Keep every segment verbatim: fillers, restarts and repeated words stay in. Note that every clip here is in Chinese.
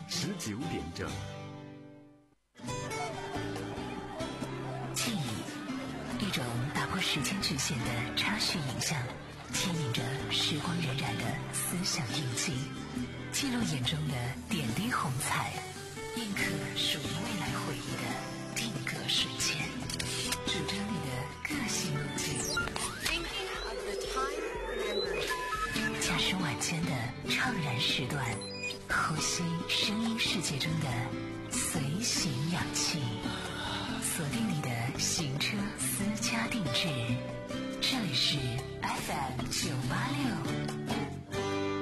十九点整。 记忆，一种打破时间局限的插叙影像，牵引着时光荏苒的思想印记，记录眼中的点滴红彩，印刻属于未来回忆的定格瞬间，主张你的个性路径。驾驶晚间的怅然时段，呼吸声音世界中的随行氧气，锁定你的行车私家定制。这里是 F M 九八六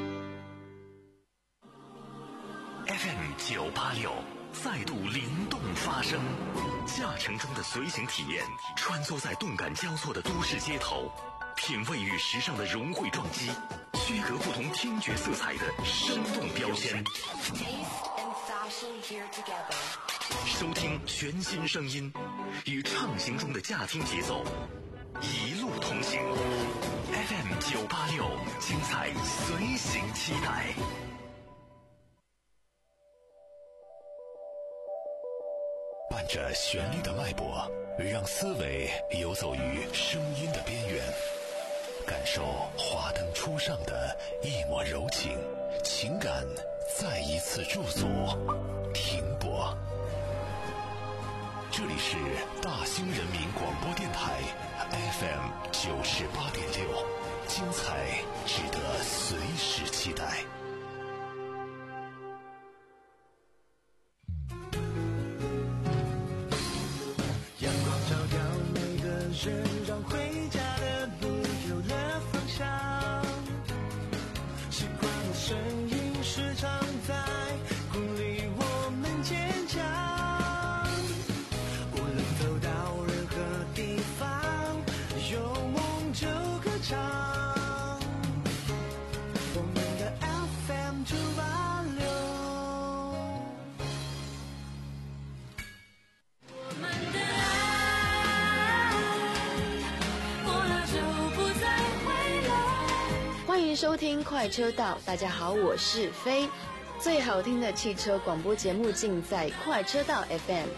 F M 九八六再度灵动发声，驾乘中的随行体验，穿梭在动感交错的都市街头，品味与时尚的融汇撞击，区隔不同听觉色彩的生动标签，收听全新声音，与畅行中的驾听节奏一路同行。 F M 九八六，精彩随行期待。伴着旋律的脉搏，让思维游走于声音的边缘，感受华灯初上的一抹柔情，情感再一次驻足停泊。这里是大兴人民广播电台 F M 九十八点六，精彩值得随时期待。 阳光照耀每个人，让回家的路有了方向。习惯的声音时常在鼓励我们坚强。无论走到任何地方，有梦就歌唱。我们的 F M 九八六。 欢迎收听快车道，大家好，我是飞。最好听的汽车广播节目尽在快车道 F M。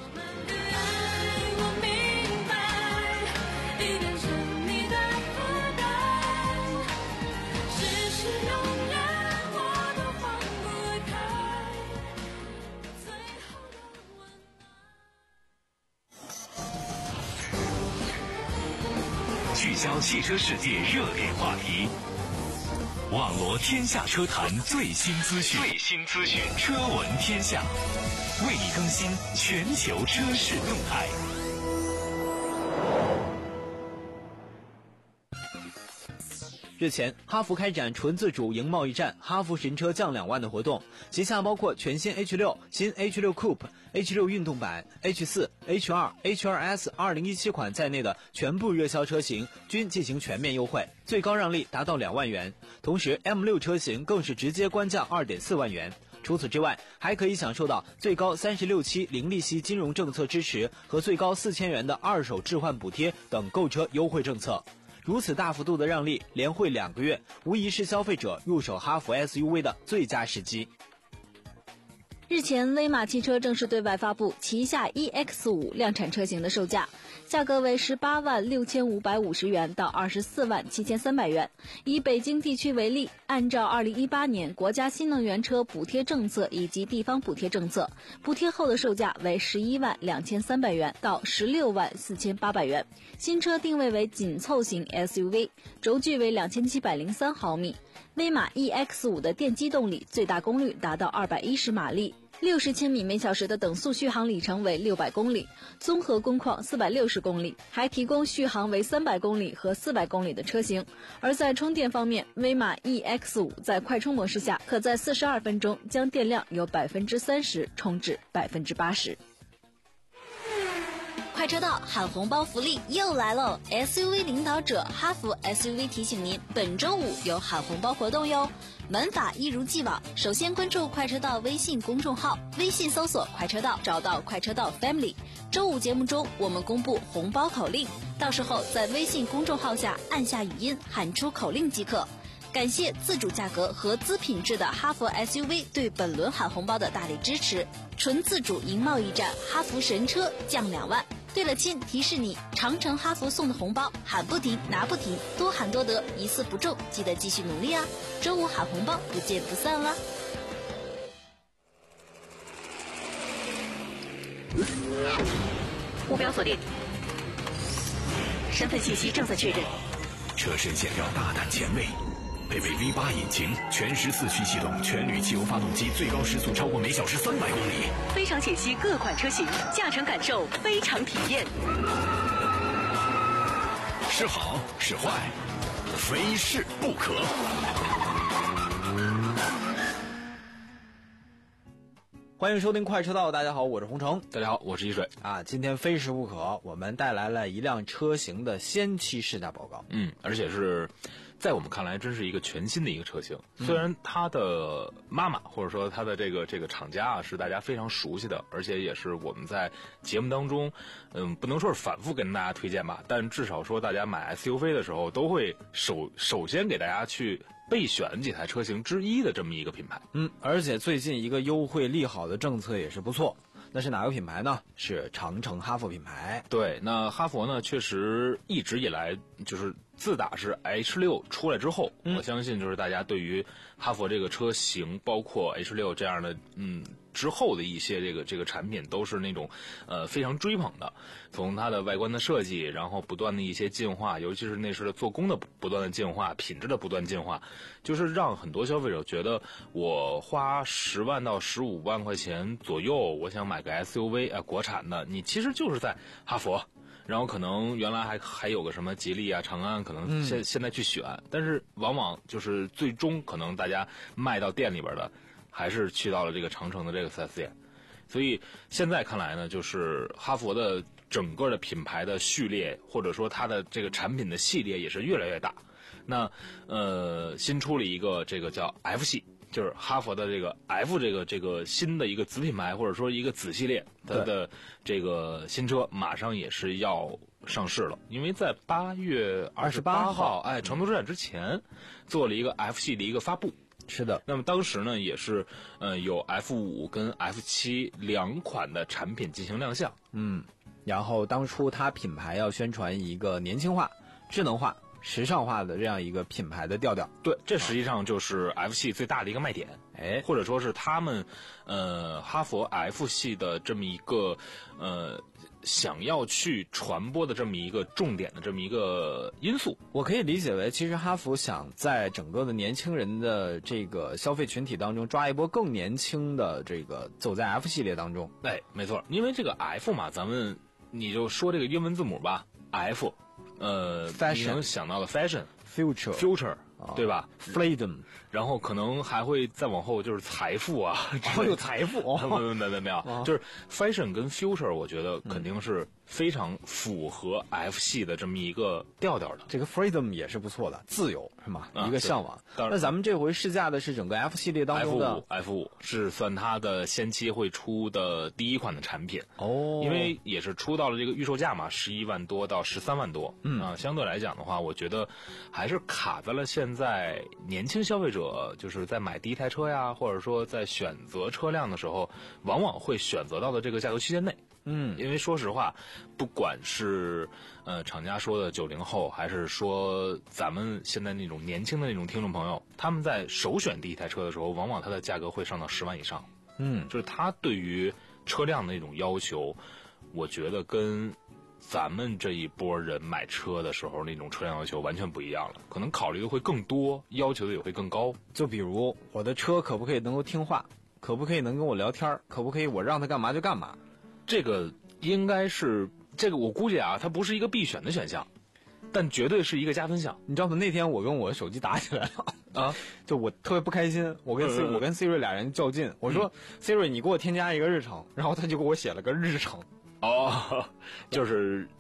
聚焦汽车世界热点话题，网罗天下车坛最新资讯，最新资讯，车闻天下，为你更新全球车市动态。 日前，哈弗开展纯自主赢贸易战，哈弗神车降两万的活动，旗下包括全新 H 六、新 H 六 Coupe、H 六 运动版、H 四、H 二、H 二 S 二零一七款在内的全部热销车型均进行全面优惠，最高让利达到两万元。同时 M 六 车型更是直接官降 二点四万元。除此之外，还可以享受到最高三十六期零利息金融政策支持和最高四千元的二手置换补贴等购车优惠政策。如此大幅度的让利，连惠两个月，无疑是消费者入手哈弗 S U V 的最佳时机。 日前，威马汽车正式对外发布旗下 E X 五 量产车型的售价，价格为十八万六千五百五十元到二十四万七千三百元。以北京地区为例，按照二零一八年国家新能源车补贴政策以及地方补贴政策，补贴后的售价为十一万两千三百元到十六万四千八百元。新车定位为紧凑型 S U V， 轴距为两千七百零三毫米。威马 E X 五 的电机动力最大功率达到二百一十马力，六十千米每小时的等速续航里程为六百公里，综合工况四百六十公里，还提供续航为三百公里和四百公里的车型。而在充电方面，威马 E X 五 在快充模式下，可在四十二分钟将电量由百分之三十充至百分之八十。快车道喊红包福利又来喽 ！S U V 领导者哈弗 S U V 提醒您，本周五有喊红包活动哟。玩法一如既往，首先关注快车道微信公众号，微信搜索快车道，找到快车道 Family。周五节目中我们公布红包口令，到时候在微信公众号下按下语音喊出口令即可。 感谢自主价格和资品质的哈弗 S U V 对本轮喊红包的大力支持。纯自主赢贸易战，哈弗神车降两万。对了亲，提示你，长城哈弗送的红包喊不停拿不停，多喊多得，一次不中，记得继续努力啊！周五喊红包，不见不散啦！ 目标锁定，身份信息正在确认。 车身线条大胆前卫，配备 V 八引擎，全时四驱系统，全铝汽油发动机，最高时速超过每小时三百公里。 非常解析各款车型，驾乘感受非常体验。 是好是坏，非试不可。 欢迎收听快车道，大家好，我是洪城。 大家好，我是一水啊。今天非试不可，我们带来了一辆车型的先期试驾报告。 嗯，而且是在我们看来真是一个全新的一个车型。嗯、虽然它的妈妈或者说它的这个这个厂家啊是大家非常熟悉的，而且也是我们在节目当中，嗯，不能说是反复跟大家推荐吧，但至少说大家买 S U V 的时候都会首首先给大家去备选几台车型之一的这么一个品牌。 嗯，而且最近一个优惠利好的政策也是不错。那是哪个品牌呢？是长城哈弗品牌。 对，那哈弗呢，确实一直以来就是自打是 H 六 出来之后、嗯，我相信就是大家对于哈弗这个车型，包括 H 六 这样的，嗯。之后的一些这个这个产品都是那种呃非常追捧的，从它的外观的设计，然后不断的一些进化，尤其是内饰的做工的不断的进化，品质的不断进化，就是让很多消费者觉得我花十万到十五万块钱左右，我想买个 S U V 啊、呃、国产的，你其实就是在哈弗。然后可能原来还还有个什么吉利啊、长安，可能现、嗯、现在去选，但是往往就是最终可能大家卖到店里边的。还是去到了这个长城的这个 四 S 店，所以现在看来呢，就是哈弗的整个的品牌的序列，或者说它的这个产品的系列也是越来越大。那呃，新出了一个这个叫 F 系，就是哈弗的这个 F 这个这个新的一个子品牌，或者说一个子系列，它的这个新车马上也是要上市了，因为在八月二十八号，哎，成都车展之前做了一个 F 系的一个发布。 是的， 那么当时呢，也是呃有 F 五 跟 F 七 两款的产品进行亮相。 嗯，然后当初它品牌要宣传一个年轻化、智能化、时尚化的这样一个品牌的调调。 对，这实际上就是 F 系最大的一个卖点，哎，或者说是他们呃哈弗 F 系的这么一个呃。想要去传播的这么一个重点的这么一个因素， 我可以理解为，其实哈弗想在整个的年轻人的这个消费群体当中抓一波更年轻的这个走在 F 系列当中。 哎，没错，因为这个 F 嘛，咱们你就说这个英文字母吧 ，F， 呃， fashion， 你能想到的 fashion、future、future。对吧 ？Freedom， 然后可能还会再往后就是财富啊， 还有财富， 没有没有没有，就是 fashion 跟 future， 我觉得肯定是非常符合 F 系的这么一个调调的。 这个 freedom 也是不错的，自由是吗？ 啊、 一个向往。那咱们这回试驾的是整个 F 系列当中的 F 五， F 五是算它的先期会出的第一款的产品哦， 因为也是出到了这个预售价嘛，十一万多到十三万多， 嗯啊，相对来讲的话，我觉得还是卡在了现在年轻消费者就是在买第一台车呀，或者说在选择车辆的时候，往往会选择到的这个价格区间内。 嗯， 因为说实话，不管是呃厂家说的九零后，还是说咱们现在那种年轻的那种听众朋友，他们在首选第一台车的时候，往往它的价格会上到十万以上。 嗯， 就是他对于车辆的那种要求，我觉得跟咱们这一波人买车的时候那种车辆要求完全不一样了，可能考虑的会更多，要求的也会更高。 就比如我的车可不可以能够听话，可不可以能跟我聊天，可不可以我让它干嘛就干嘛。 这个应该是这个我估计啊，它不是一个必选的选项，但绝对是一个加分项。 你知道吗？那天我跟我手机打起来了啊，就我特别不开心，我跟 Siri、嗯、我跟 Siri 俩人较劲，我说、嗯、Siri 你给我添加一个日程，然后他就给我写了个日程。 哦，就是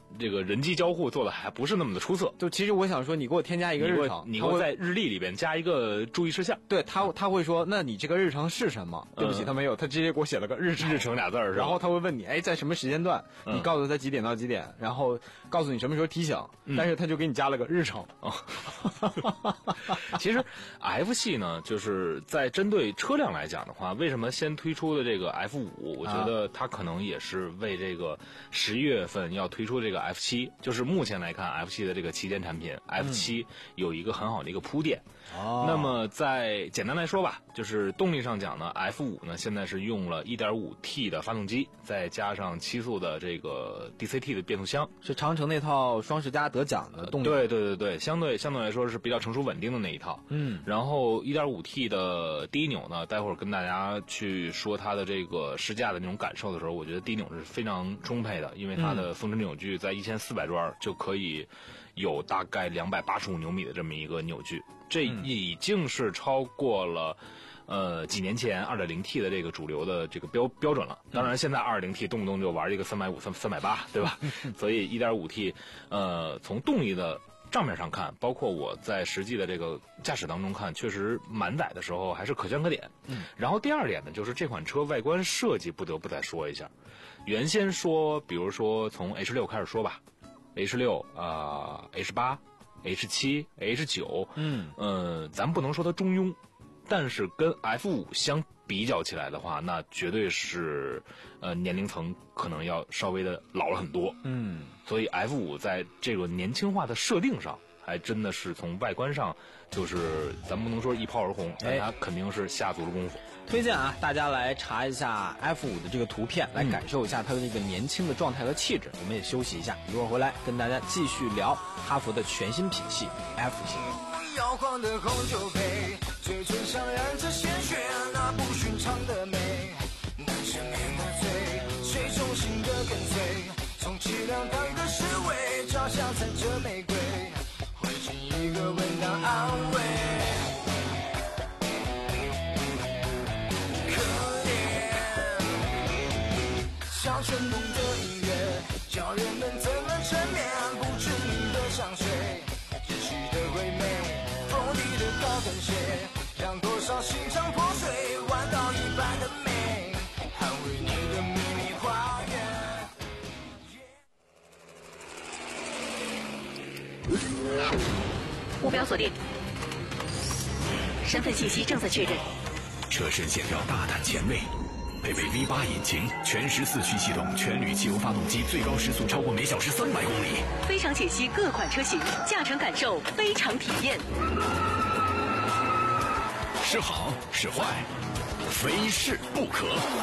这个人机交互做的还不是那么的出色。 就其实我想说，你给我添加一个日程， 你给我在日历里边加一个注意事项。 对他他会说，那你这个日程是什么？对不起，他没有，他直接给我写了个日程， 日程俩字儿， 然后他会问你，哎，在什么时间段？ 嗯、 你告诉他几点到几点，然后告诉你什么时候提醒， 嗯、 但是他就给你加了个日程。 哦，其实 F 系呢，就是在针对车辆来讲的话，为什么先推出的这个 F 五？我觉得它可能也是为这个十一月份要推出这个 F 七，就是目前来看 F 七的这个旗舰产品 F 七有一个很好的一个铺垫。 哦， 那么在简单来说吧，就是动力上讲呢 ，F 五呢现在是用了 一点五 T 的发动机，再加上七速的这个 D C T 的变速箱， 是长城那套双十佳得奖的动力。 对对对对，相对相对来说是比较成熟稳定的那一套。 嗯， 然后 一点五 T 的低扭呢，待会儿跟大家去说它的这个试驾的那种感受的时候，我觉得低扭是非常充沛的，因为它的峰值扭矩在一千四百转就可以有大概两百八十五牛米的这么一个扭矩，这已经是超过了。呃，几年前 二点零 T 的这个主流的这个标标准了。当然，现在 二点零 T 动不动就玩一个三百五、三三百八，对吧？所以 一点五 T， 呃，从动力的账面上看，包括我在实际的这个驾驶当中看，确实满载的时候还是可圈可点。 嗯。 然后第二点呢，就是这款车外观设计不得不再说一下。原先说，比如说从 H 六 开始说吧 ，H 六啊、呃、H 八、H 七、H 九， 嗯， 呃，咱不能说它中庸。但是跟 F 五 相比较起来的话，那绝对是，呃，年龄层可能要稍微的老了很多。 嗯， 所以 F 五 在这个年轻化的设定上，还真的是从外观上，就是咱不能说一炮而红，但它肯定是下足了功夫。 推荐啊，大家来查一下 F 五 的这个图片，来感受一下它的这个年轻的状态和气质。我们也休息一下，一会儿回来跟大家继续聊哈弗的全新品系 F 系。 摇晃的红酒杯，嘴唇上染着鲜血，那不寻常的美，男生面的嘴，谁忠心的跟随，从凄凉当个侍卫，脚下踩着玫瑰，会是一个吻当安慰。可怜，像春梦的音乐，叫人们怎么沉眠，不知名的香水，窒息的唯美。高跟鞋让多少心肠破碎，弯刀一般的美，捍卫你的秘密花园。目标锁定，身份信息正在确认。 车身线条大胆前卫，配备 V 八 引擎，全时四驱系统，全铝汽油发动机，最高时速超过每小时三百公里。 非常解析各款车型，驾乘感受非常体验。 是好是坏，非试不可。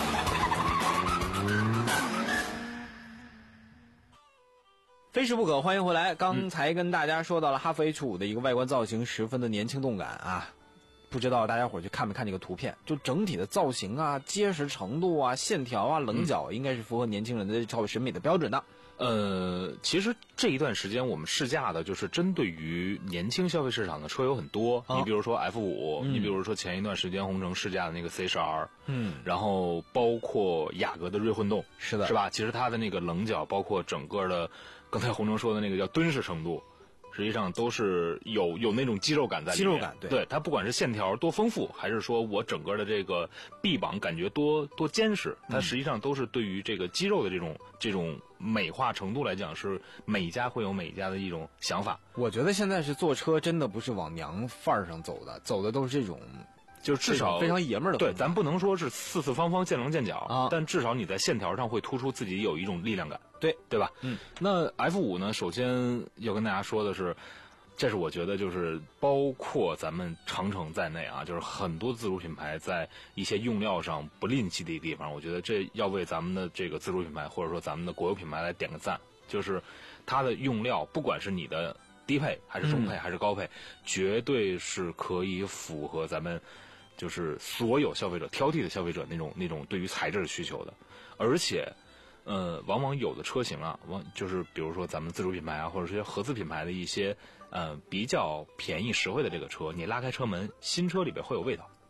非试不可，欢迎回来。刚才跟大家说到了哈弗 H 五 的一个外观造型十分的年轻动感啊，不知道大家伙去看没看这个图片？就整体的造型啊、结实程度啊、线条啊、棱角，应该是符合年轻人的超审美的标准的。 呃，其实这一段时间我们试驾的就是针对于年轻消费市场的车有很多， 啊、 你比如说 F 五、 嗯， 你比如说前一段时间红城试驾的那个 C 十 R， 嗯， 然后包括雅阁的锐混动， 是的， 是吧？其实它的那个棱角，包括整个的，刚才红城说的那个叫敦实程度。实际上都是有有那种肌肉感在里面， 肌肉感，对， 对它不管是线条多丰富，还是说我整个的这个臂膀感觉多多坚实，它实际上都是对于这个肌肉的这种这种美化程度来讲，是每家会有每家的一种想法。 我觉得现在是坐车真的不是往娘范儿上走的，走的都是这种。 就至少非常爷们儿的， 对，咱不能说是四四方方见棱见角啊， 但至少你在线条上会突出自己有一种力量感， 对对吧？ 嗯， 那 F 五 呢，首先要跟大家说的是，这是我觉得就是包括咱们长城在内啊，就是很多自主品牌在一些用料上不吝惜的地方，我觉得这要为咱们的这个自主品牌或者说咱们的国有品牌来点个赞，就是它的用料，不管是你的低配还是中配还是高配，嗯、绝对是可以符合咱们。就是所有消费者挑剔的消费者那种那种对于材质的需求的，而且，呃，往往有的车型啊，往就是比如说咱们自主品牌啊，或者是合资品牌的一些呃比较便宜实惠的这个车，你拉开车门，新车里边会有味道，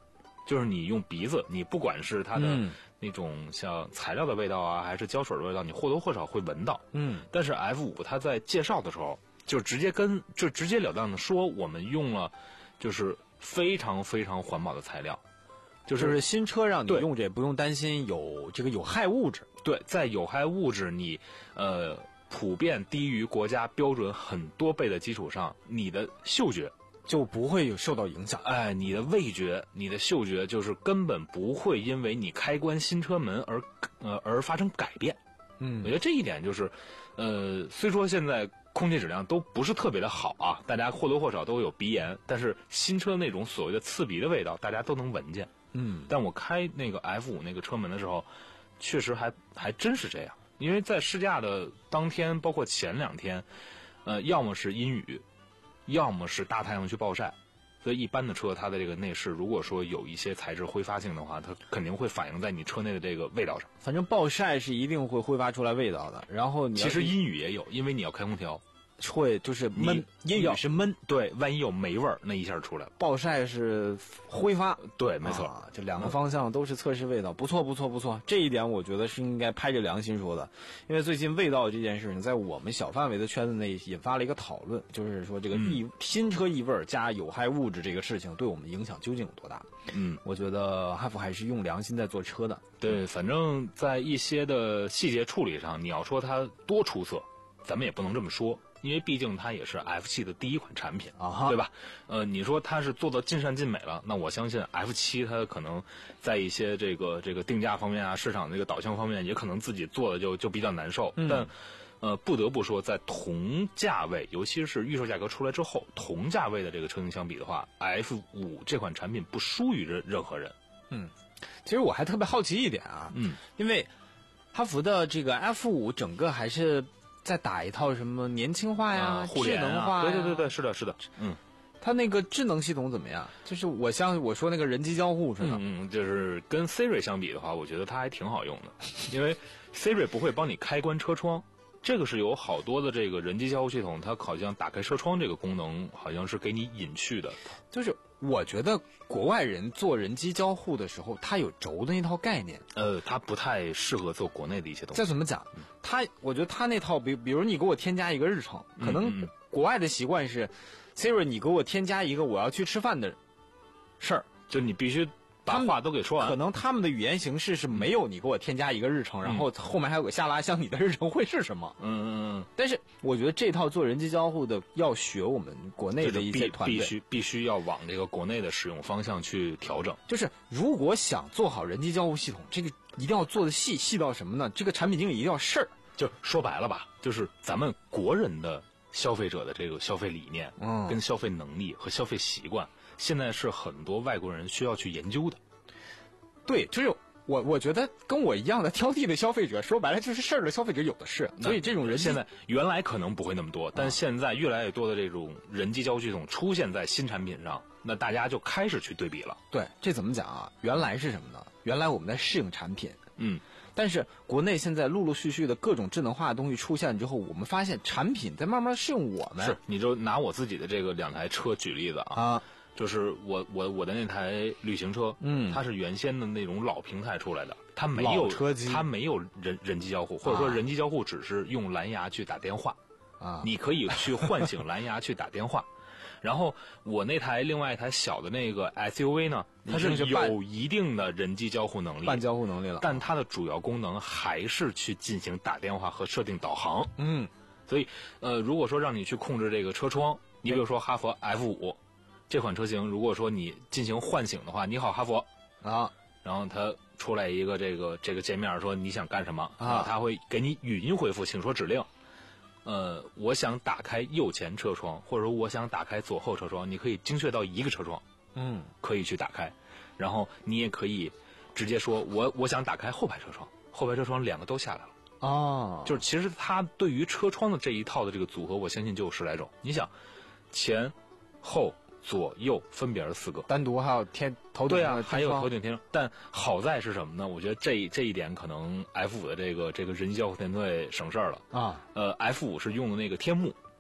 就是你用鼻子，你不管是它的嗯那种像材料的味道啊，还是胶水的味道，你或多或少会闻到。 嗯， 但是 F 五它在介绍的时候，就直接跟就直截了当的说，我们用了就是非常非常环保的材料，就就是是新车让你对用着也不用担心有这个有害物质。 对，在有害物质你呃普遍低于国家标准很多倍的基础上，你的嗅觉。 就不会有受到影响。 哎，你的味觉、你的嗅觉，就是根本不会因为你开关新车门而呃而发生改变。 嗯我觉得这一点就是，呃，虽说现在空气质量都不是特别的好啊，大家或多或少都有鼻炎，但是新车那种所谓的刺鼻的味道，大家都能闻见。 嗯， 但我开那个 F 五那个车门的时候，确实还还真是这样，因为在试驾的当天，包括前两天，呃，要么是阴雨。要么是大太阳去暴晒，所以一般的车它的这个内饰，如果说有一些材质挥发性的话，它肯定会反映在你车内的这个味道上。 反正暴晒是一定会挥发出来味道的。然后你其实阴雨也有，因为你要开空调， 会就是闷，阴雨是闷， 对，万一有霉味儿，那一下出来了。 暴晒是挥发， 对，没错， 啊，这两个方向都是测试味道，不错不错不错，这一点我觉得是应该拍着良心说的，因为最近味道这件事呢，在我们小范围的圈子内引发了一个讨论，就是说这个异、嗯、新车异味加有害物质这个事情对我们影响究竟有多大？ 嗯， 我觉得哈弗还是用良心在做车的。 对，反正在一些的细节处理上，你要说它多出色，咱们也不能这么说。因为毕竟它也是 F 七的第一款产品啊， 对吧？呃，你说它是做到尽善尽美了，那我相信 F 七它可能在一些这个这个定价方面啊，市场这个导向方面，也可能自己做的就就比较难受。 嗯、 但呃，不得不说，在同价位，尤其是预售价格出来之后，同价位的这个车型相比的话 ，F 五这款产品不输于任任何人。 嗯，其实我还特别好奇一点啊， 嗯， 因为哈弗的这个 F 五整个还是。再打一套什么年轻化呀、 啊、互联智能化呀， 对对对对，是的，是的，嗯， 它那个智能系统怎么样？就是我像我说那个人机交互似的， 嗯，就是跟 Siri 相比的话，我觉得它还挺好用的，因为 Siri 不会帮你开关车窗，这个是有好多的这个人机交互系统，它好像打开车窗这个功能好像是给你隐去的， 就是我觉得国外人做人机交互的时候，他有轴的那套概念， 呃，他不太适合做国内的一些东西。 再怎么讲，他我觉得他那套，比比如你给我添加一个日程，可能国外的习惯是、嗯嗯、，Siri 你给我添加一个我要去吃饭的事儿， 就你必须把话都给说完。 可能他们的语言形式是没有你给我添加一个日程，嗯、然后后面还有个下拉箱，你的日程会是什么？ 嗯嗯嗯。 但是我觉得这套做人机交互的要学我们国内的一些团队， 必须必须要往这个国内的使用方向去调整。 就是如果想做好人机交互系统，这个一定要做的细，细到什么呢？这个产品经理一定要事儿。 就说白了吧，就是咱们国人的消费者的这个消费理念， 嗯， 跟消费能力和消费习惯，现在是很多外国人需要去研究的。 对，就是我我觉得跟我一样的挑剔的消费者，说白了就是事儿的消费者有的是，所以这种人现在原来可能不会那么多，但现在越来越多的这种人机交互系统出现在新产品上，那大家就开始去对比了。 对，这怎么讲啊？原来是什么呢？原来我们在适应产品， 嗯。 但是国内现在陆陆续续的各种智能化的东西出现之后，我们发现产品在慢慢适应我们。 是，你就拿我自己的这个两台车举例子啊， 啊就是我我我的那台旅行车， 嗯， 它是原先的那种老平台出来的，它没有车机， 它没有人人机交互，或者说人机交互只是用蓝牙去打电话， 啊， 你可以去唤醒蓝牙去打电话。然后我那台另外一台小的那个 S U V 呢，它是有一定的人机交互能力， 半交互能力了， 但它的主要功能还是去进行打电话和设定导航。 嗯， 所以呃，如果说让你去控制这个车窗，你比如说哈弗 F 五这款车型，如果说你进行唤醒的话，你好哈弗啊， 然后它出来一个这个这个界面说你想干什么啊， 它会给你语音回复，请说指令。呃，我想打开右前车窗，或者说我想打开左后车窗，你可以精确到一个车窗， 嗯， 可以去打开，然后你也可以直接说我我想打开后排车窗，后排车窗两个都下来了。 哦， 就是其实它对于车窗的这一套的这个组合，我相信就有十来种。你想，前后左右分别是四个， 单独还有天头顶对啊，还有头顶天窗。但好在是什么呢？我觉得这这一点可能 F 五的这个这个人机交互团队省事儿了啊。 呃 ，F 五是用的那个天幕，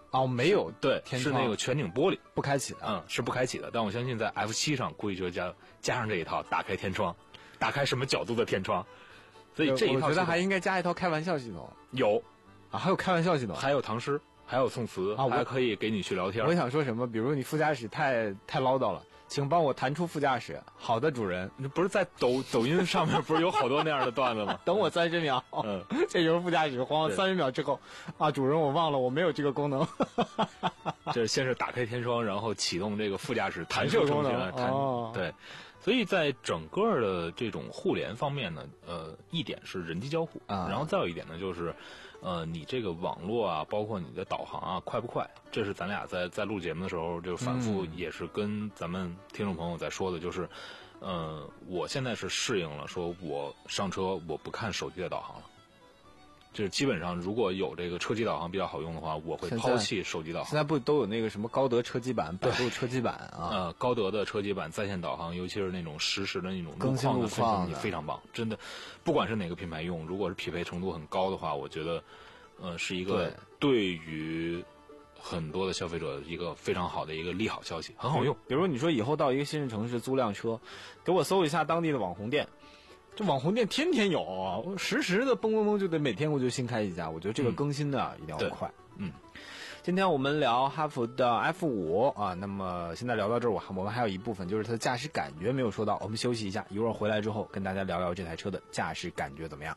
哦，没有， 对， 天窗是那个全景玻璃， 不开启的， 嗯，是不开启的。但我相信在 F 七 上估计就加加上这一套，打开天窗，打开什么角度的天窗，所以这一套我觉得还应该加一套开玩笑系统。 有啊，还有开玩笑系统， 还有唐诗，还有宋词， 啊， 还可以给你去聊天。 我想说什么？比如你副驾驶太太唠叨了，请帮我弹出副驾驶。好的，主人。 你不是在抖抖音上面不是有好多那样的段子吗？ 等我三十秒。 嗯， 这时候副驾驶慌了三十秒之后，啊，主人，我忘了我没有这个功能。 这先是打开天窗，然后启动这个副驾驶弹射功能。弹哦， 对。所以在整个的这种互联方面呢，呃，一点是人机交互， 啊、 然后再有一点呢就是，呃，你这个网络啊，包括你的导航啊，快不快？这是咱俩在在录节目的时候就反复也是跟咱们听众朋友在说的，就是，呃，我现在是适应了，说我上车我不看手机的导航了。就是基本上，如果有这个车机导航比较好用的话，我会抛弃手机导航。 现在不都有那个什么高德车机版、百度车机版啊？ 呃，高德的车机版在线导航，尤其是那种实时的那种更新路况的，非常棒。真的，不管是哪个品牌用，如果是匹配程度很高的话，我觉得，呃，是一个对于很多的消费者一个非常好的一个利好消息，很好用。 比如你说以后到一个新城市租辆车，给我搜一下当地的网红店。这网红店天天有，实时的嘣嘣嘣就得每天我就新开一家，我觉得这个更新的、嗯、一定要快。 嗯， 今天我们聊哈弗的 F 五 啊，那么现在聊到这儿，我我们还有一部分就是它的驾驶感觉没有说到，我们休息一下，一会儿回来之后跟大家聊聊这台车的驾驶感觉怎么样。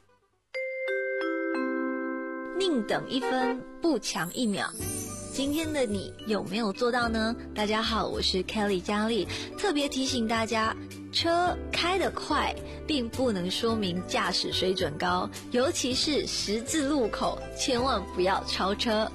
宁等一分，不强一秒。今天的你有没有做到呢？大家好，我是 Kelly 佳丽，特别提醒大家，车开得快并不能说明驾驶水准高，尤其是十字路口，千万不要超车。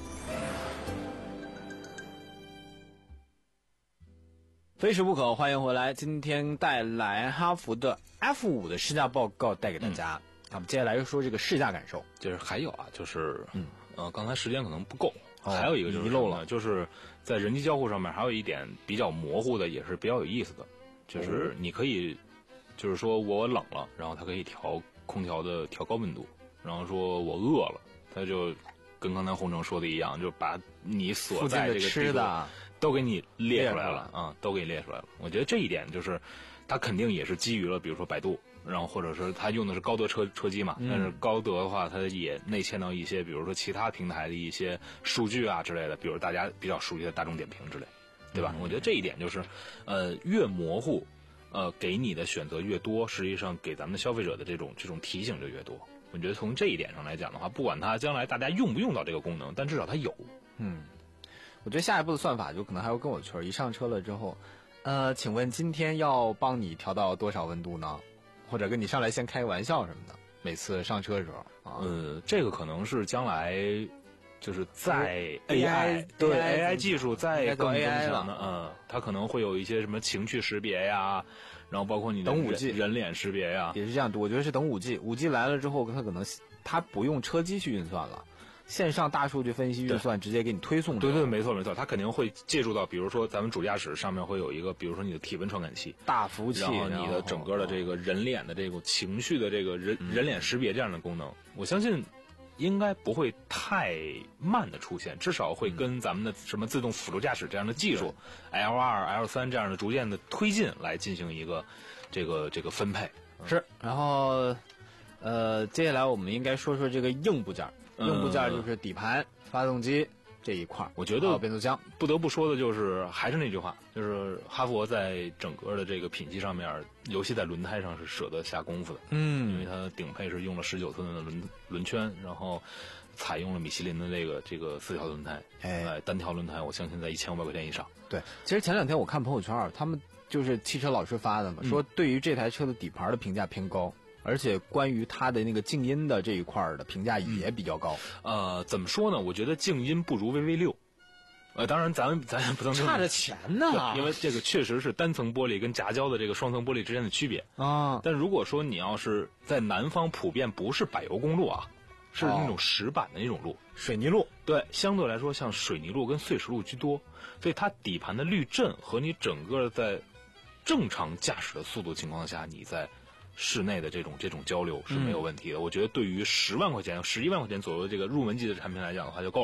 非试不可，欢迎回来。今天带来哈弗的 F 五 的试驾报告带给大家。那么、嗯、接下来就说这个试驾感受， 就是还有啊，就是嗯呃，刚才时间可能不够。 哦、 还有一个就是遗漏了， 就是在人机交互上面还有一点比较模糊的，也是比较有意思的，就是你可以，就是说我冷了，然后它可以调空调的调高温度，然后说我饿了，它就跟刚才洪城说的一样，就把你所在这个吃的都给你列出来了啊、嗯，都给你列出来了。我觉得这一点就是，它肯定也是基于了，比如说百度。然后或者是它用的是高德车车机嘛， 嗯、 但是高德的话，它也内嵌到一些，比如说其他平台的一些数据啊之类的，比如大家比较熟悉的大众点评之类，对吧？嗯、我觉得这一点就是，呃，越模糊，呃，给你的选择越多，实际上给咱们的消费者的这种这种提醒就越多。我觉得从这一点上来讲的话，不管它将来大家用不用到这个功能，但至少它有。 嗯，我觉得下一步的算法就可能还会更有趣儿。一上车了之后，呃，请问今天要帮你调到多少温度呢？或者跟你上来先开个玩笑什么的，每次上车的时候，啊、 呃，这个可能是将来就是在 A I 对 A I 技术再更 A I 了，嗯，它可能会有一些什么情绪识别呀，然后包括你的等五 G 人脸识别呀， 也是这样，我觉得是等五 G， 五 G 来了之后，它可能它不用车机去运算了。线上大数据分析运算直接给你推送。 对对，没错没错，它肯定会借助到，比如说咱们主驾驶上面会有一个，比如说你的体温传感器、 大服务器， 然后你的整个的这个人脸的这个情绪的这个人、嗯、人脸识别这样的功能，我相信应该不会太慢的出现，至少会跟咱们的什么自动辅助驾驶这样的技术、嗯、L 二、L 三这样的逐渐的推进来进行一个这个这个分配。 是，然后呃，接下来我们应该说说这个硬部件。硬部件就是底盘、发动机这一块， 我觉得变速箱不得不说的就是还是那句话，就是哈弗在整个的这个品系上面，尤其在轮胎上是舍得下功夫的。 嗯， 因为它顶配是用了十九寸的轮轮圈，然后采用了米其林的这个这个四条轮胎， 哎， 单条轮胎，我相信在一千五百块钱以上。 对，其实前两天我看朋友圈，他们就是汽车老师发的嘛，嗯、说对于这台车的底盘的评价偏高。而且关于它的那个静音的这一块的评价也比较高。 嗯、呃，怎么说呢？我觉得静音不如 V V 六。呃，当然咱咱也不能差着钱呢， 因为这个确实是单层玻璃跟夹胶的这个双层玻璃之间的区别啊。 但如果说你要是在南方普遍不是柏油公路啊，是那种石板的那种路， 哦、水泥路， 对，相对来说像水泥路跟碎石路居多，所以它底盘的滤震和你整个在正常驾驶的速度情况下，你在室内的这种这种交流是没有问题的。嗯、我觉得对于十万块钱、十一万块钱左右的这个入门级的产品来讲的话就够了。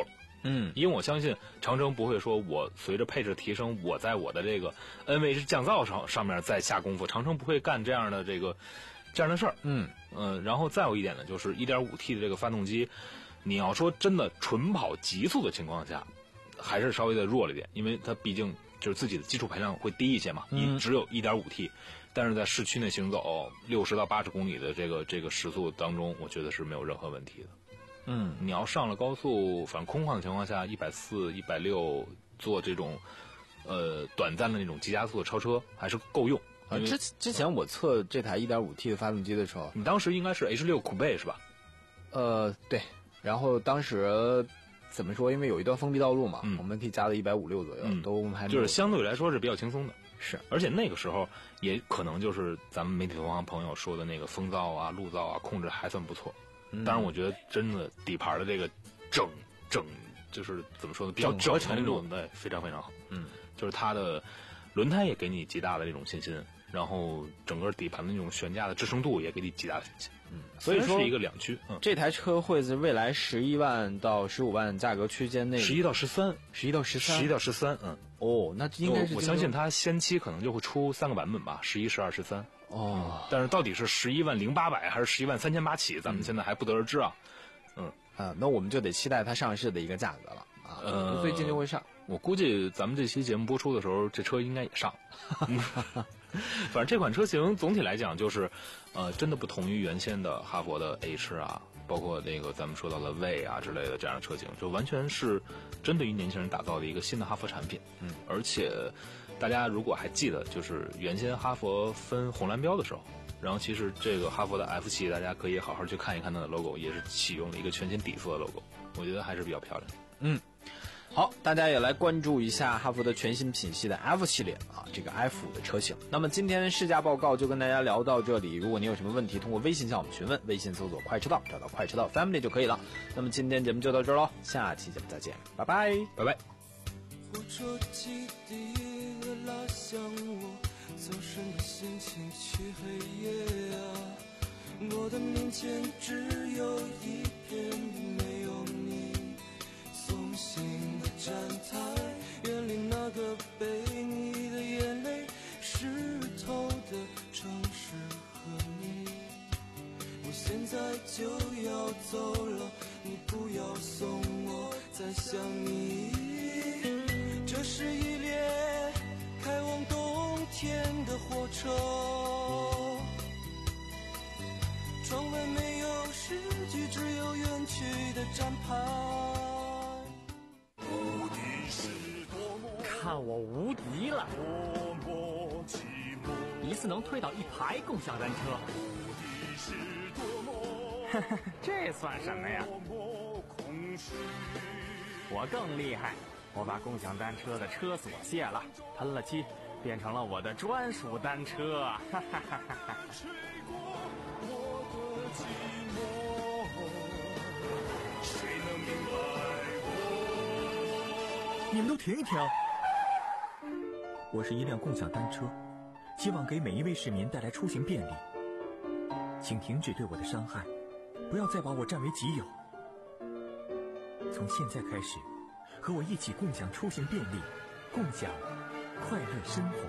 嗯， 因为我相信长城不会说我随着配置提升，我在我的这个 N V H 降噪上上面再下功夫，长城不会干这样的这个这样的事儿。 嗯嗯、呃，然后再有一点呢，就是 一点五 T 的这个发动机，你要说真的纯跑极速的情况下，还是稍微的弱了一点，因为它毕竟就是自己的基础排量会低一些嘛，你、 嗯、 只有 一点五 T， 但是在市区内行走六十到八十公里的这个这个时速当中，我觉得是没有任何问题的。 嗯， 你要上了高速，反正空旷的情况下，一百四、一百六做这种呃短暂的那种急加速的超车还是够用。 啊，之之前我测这台 一点五 T 的发动机的时候， 你当时应该是 H 六 酷贝是吧？ 呃，对。然后当时怎么说？因为有一段封闭道路嘛， 嗯、 我们可以加到一百五六左右， 嗯、 都还就是相对来说是比较轻松的。 是， 而且那个时候也可能就是咱们媒体同行朋友说的那个风噪啊、路噪啊控制还算不错。当然，我觉得真的底盘的这个整整就是怎么说呢，比较整的那种，对，非常非常好。 嗯， 就是它的轮胎也给你极大的这种信心，然后整个底盘的那种悬架的支撑度也给你极大的信心。 嗯，所以说是一个两驱。嗯， 这台车会在未来十一万到十五万价格区间内， 十一到十三， 十一到十三， 十一到十三。嗯， 哦，那应该是我, 我相信它先期可能就会出三个版本吧，十一、十二、十三。 哦， 但是到底是十一万零八百还是十一万三千八起，咱们现在还不得而知啊。嗯啊，那我们就得期待它上市的一个价格了啊。呃，最近就会上。 我估计咱们这期节目播出的时候，这车应该也上。反正这款车型总体来讲就是，呃，真的不同于原先的哈佛的 H 啊，包括那个咱们说到的 V 啊之类的这样的车型，就完全是针对于年轻人打造的一个新的哈佛产品。 嗯， 而且大家如果还记得，就是原先哈佛分红蓝标的时候，然后其实这个哈佛的 F 七，大家可以好好去看一看它的 logo， 也是启用了一个全新底色的 logo， 我觉得还是比较漂亮。 嗯。好，大家也来关注一下哈弗的全新品系的 F 系列啊，这个 F 的车型。那么今天试驾报告就跟大家聊到这里，如果您有什么问题，通过微信向我们询问，微信搜索快车道，找到快车道 Family 就可以了。那么今天节目就到这儿喽，下期节目再见，拜拜， 拜拜。 火车汽笛的拉响，我走神的心情去黑夜啊，我的面前只有一片没有你送行的站台，远离那个被你的眼泪湿透的城市和你，我现在就要走了，你不要送我再想你，这是一列开往冬天的火车，窗外没有诗句，只有远去的站牌。 看我无敌了！一次能推倒一排共享单车，这算什么呀？我更厉害，我把共享单车的车锁卸了，喷了漆，变成了我的专属单车。哈哈哈哈！ 你们都停一停！我是一辆共享单车，希望给每一位市民带来出行便利。请停止对我的伤害，不要再把我占为己有。从现在开始，和我一起共享出行便利，共享快乐生活。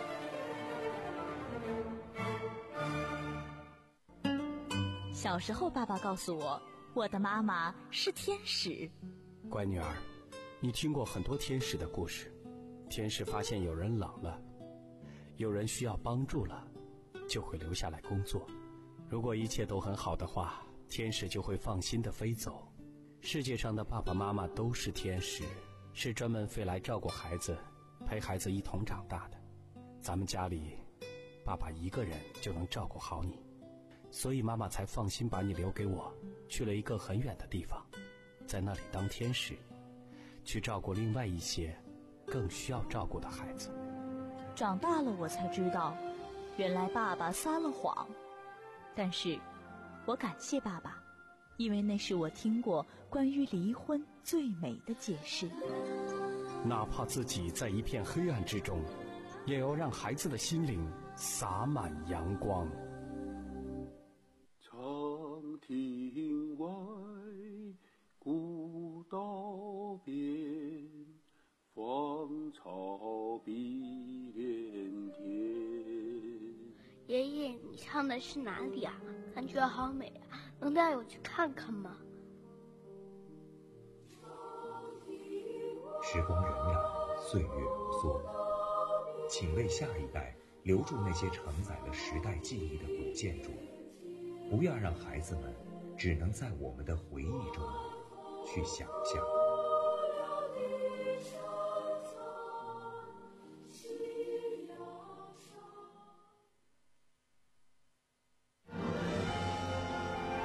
小时候，爸爸告诉我，我的妈妈是天使。 乖女儿，你听过很多天使的故事。天使发现有人冷了，有人需要帮助了，就会留下来工作。如果一切都很好的话，天使就会放心地飞走。世界上的爸爸妈妈都是天使，是专门飞来照顾孩子，陪孩子一同长大的。咱们家里，爸爸一个人就能照顾好你，所以妈妈才放心把你留给我，去了一个很远的地方，在那里当天使，去照顾另外一些更需要照顾的孩子。 长大了我才知道，原来爸爸撒了谎。但是我感谢爸爸，因为那是我听过关于离婚最美的解释。 哪怕自己在一片黑暗之中，也要让孩子的心灵洒满阳光。 长亭外，古道边。 上的是哪里啊？感觉好美啊，能带我去看看吗？ 时光荏苒，岁月如梭，请为下一代留住那些承载了时代记忆的古建筑，不要让孩子们只能在我们的回忆中去想象。